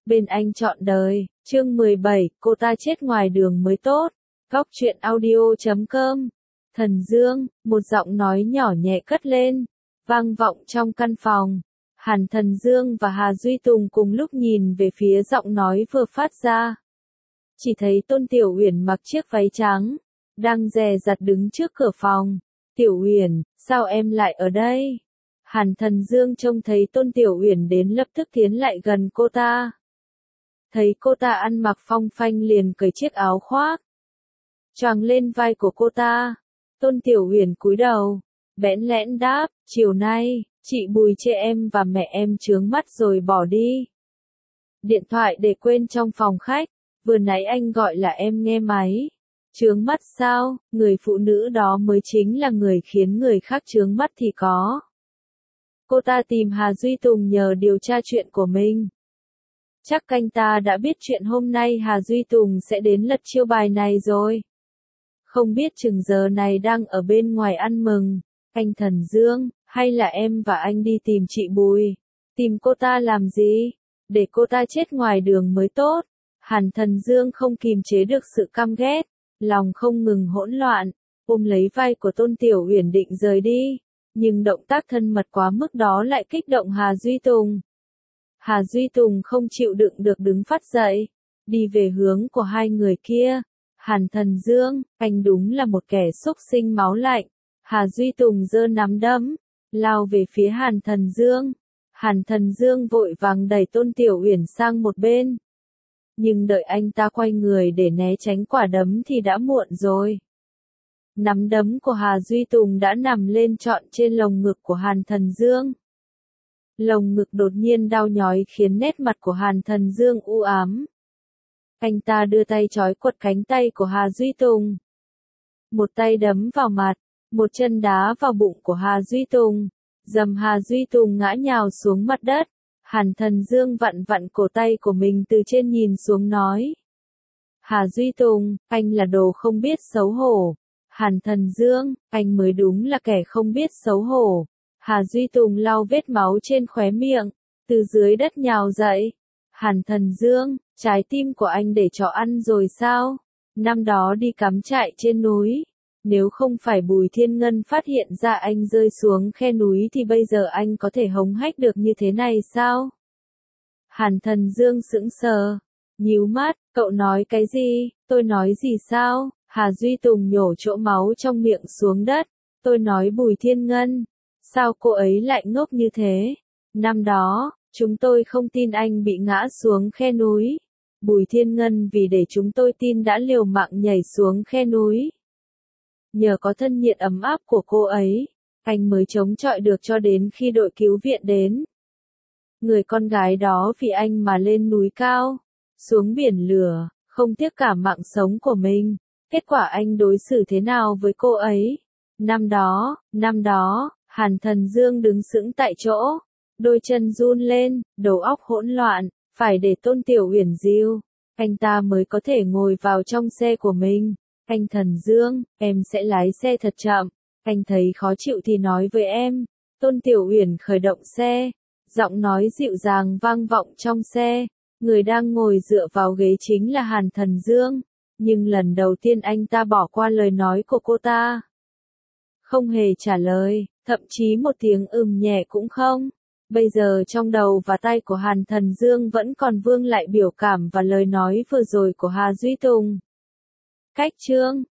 Bên anh trọn đời, chương 17, cô ta chết ngoài đường mới tốt. Góc truyện audio.com. Thần Dương, một giọng nói nhỏ nhẹ cất lên, vang vọng trong căn phòng. Hàn Thần Dương và Hà Duy Tùng cùng lúc nhìn về phía giọng nói vừa phát ra. Chỉ thấy Tôn Tiểu Uyển mặc chiếc váy trắng, đang dè dặt đứng trước cửa phòng. Tiểu Uyển, sao em lại ở đây? Hàn Thần Dương trông thấy Tôn Tiểu Uyển đến lập tức tiến lại gần cô ta. Thấy cô ta ăn mặc phong phanh liền cởi chiếc áo khoác, choàng lên vai của cô ta. Tôn Tiểu Uyển cúi đầu, bẽn lẽn đáp, chiều nay, chị Bùi chê em và mẹ em chướng mắt rồi bỏ đi. Điện thoại để quên trong phòng khách, vừa nãy anh gọi là em nghe máy. Chướng mắt sao, người phụ nữ đó mới chính là người khiến người khác chướng mắt thì có. Cô ta tìm Hà Duy Tùng nhờ điều tra chuyện của mình. Chắc anh ta đã biết chuyện hôm nay Hà Duy Tùng sẽ đến lật chiêu bài này rồi. Không biết chừng giờ này đang ở bên ngoài ăn mừng. Anh Thần Dương, hay là em và anh đi tìm chị Bùi? Tìm cô ta làm gì? Để cô ta chết ngoài đường mới tốt. Hàn Thần Dương không kìm chế được sự căm ghét, lòng không ngừng hỗn loạn, ôm lấy vai của Tôn Tiểu Uyển định rời đi. Nhưng động tác thân mật quá mức đó lại kích động Hà Duy Tùng. Hà Duy Tùng không chịu đựng được đứng phát dậy, đi về hướng của hai người kia. Hàn Thần Dương, anh đúng là một kẻ xúc sinh máu lạnh. Hà Duy Tùng giơ nắm đấm, lao về phía Hàn Thần Dương. Hàn Thần Dương vội vàng đẩy Tôn Tiểu Uyển sang một bên. Nhưng đợi anh ta quay người để né tránh quả đấm thì đã muộn rồi. Nắm đấm của Hà Duy Tùng đã nằm lên trọn trên lồng ngực của Hàn Thần Dương. Lồng ngực đột nhiên đau nhói khiến nét mặt của Hàn Thần Dương u ám. Anh ta đưa tay trói quật cánh tay của Hà Duy Tùng. Một tay đấm vào mặt, một chân đá vào bụng của Hà Duy Tùng. Dầm Hà Duy Tùng ngã nhào xuống mặt đất. Hàn Thần Dương vặn vặn cổ tay của mình từ trên nhìn xuống nói. Hà Duy Tùng, anh là đồ không biết xấu hổ. Hàn Thần Dương, anh mới đúng là kẻ không biết xấu hổ. Hà Duy Tùng lau vết máu trên khóe miệng, từ dưới đất nhào dậy. Hàn Thần Dương, trái tim của anh để chó ăn rồi sao? Năm đó đi cắm trại trên núi, nếu không phải Bùi Thiên Ngân phát hiện ra anh rơi xuống khe núi thì bây giờ anh có thể hống hách được như thế này sao? Hàn Thần Dương sững sờ, nhíu mắt, cậu nói cái gì? Tôi nói gì sao? Hà Duy Tùng nhổ chỗ máu trong miệng xuống đất. Tôi nói Bùi Thiên Ngân. Sao cô ấy lại ngốc như thế? Năm đó, chúng tôi không tin anh bị ngã xuống khe núi. Bùi Thiên Ngân vì để chúng tôi tin đã liều mạng nhảy xuống khe núi. Nhờ có thân nhiệt ấm áp của cô ấy, anh mới chống chọi được cho đến khi đội cứu viện đến. Người con gái đó vì anh mà lên núi cao, xuống biển lửa, không tiếc cả mạng sống của mình. Kết quả anh đối xử thế nào với cô ấy? Năm đó, Hàn Thần Dương đứng sững tại chỗ, đôi chân run lên, đầu óc hỗn loạn, phải để Tôn Tiểu Uyển dìu, anh ta mới có thể ngồi vào trong xe của mình. Anh Thần Dương, em sẽ lái xe thật chậm, anh thấy khó chịu thì nói với em. Tôn Tiểu Uyển khởi động xe, giọng nói dịu dàng vang vọng trong xe, người đang ngồi dựa vào ghế chính là Hàn Thần Dương. Nhưng lần đầu tiên anh ta bỏ qua lời nói của cô ta. Không hề trả lời, thậm chí một tiếng nhẹ cũng không. Bây giờ trong đầu và tay của Hàn Thần Dương vẫn còn vương lại biểu cảm và lời nói vừa rồi của Hà Duy Tùng. Cách chương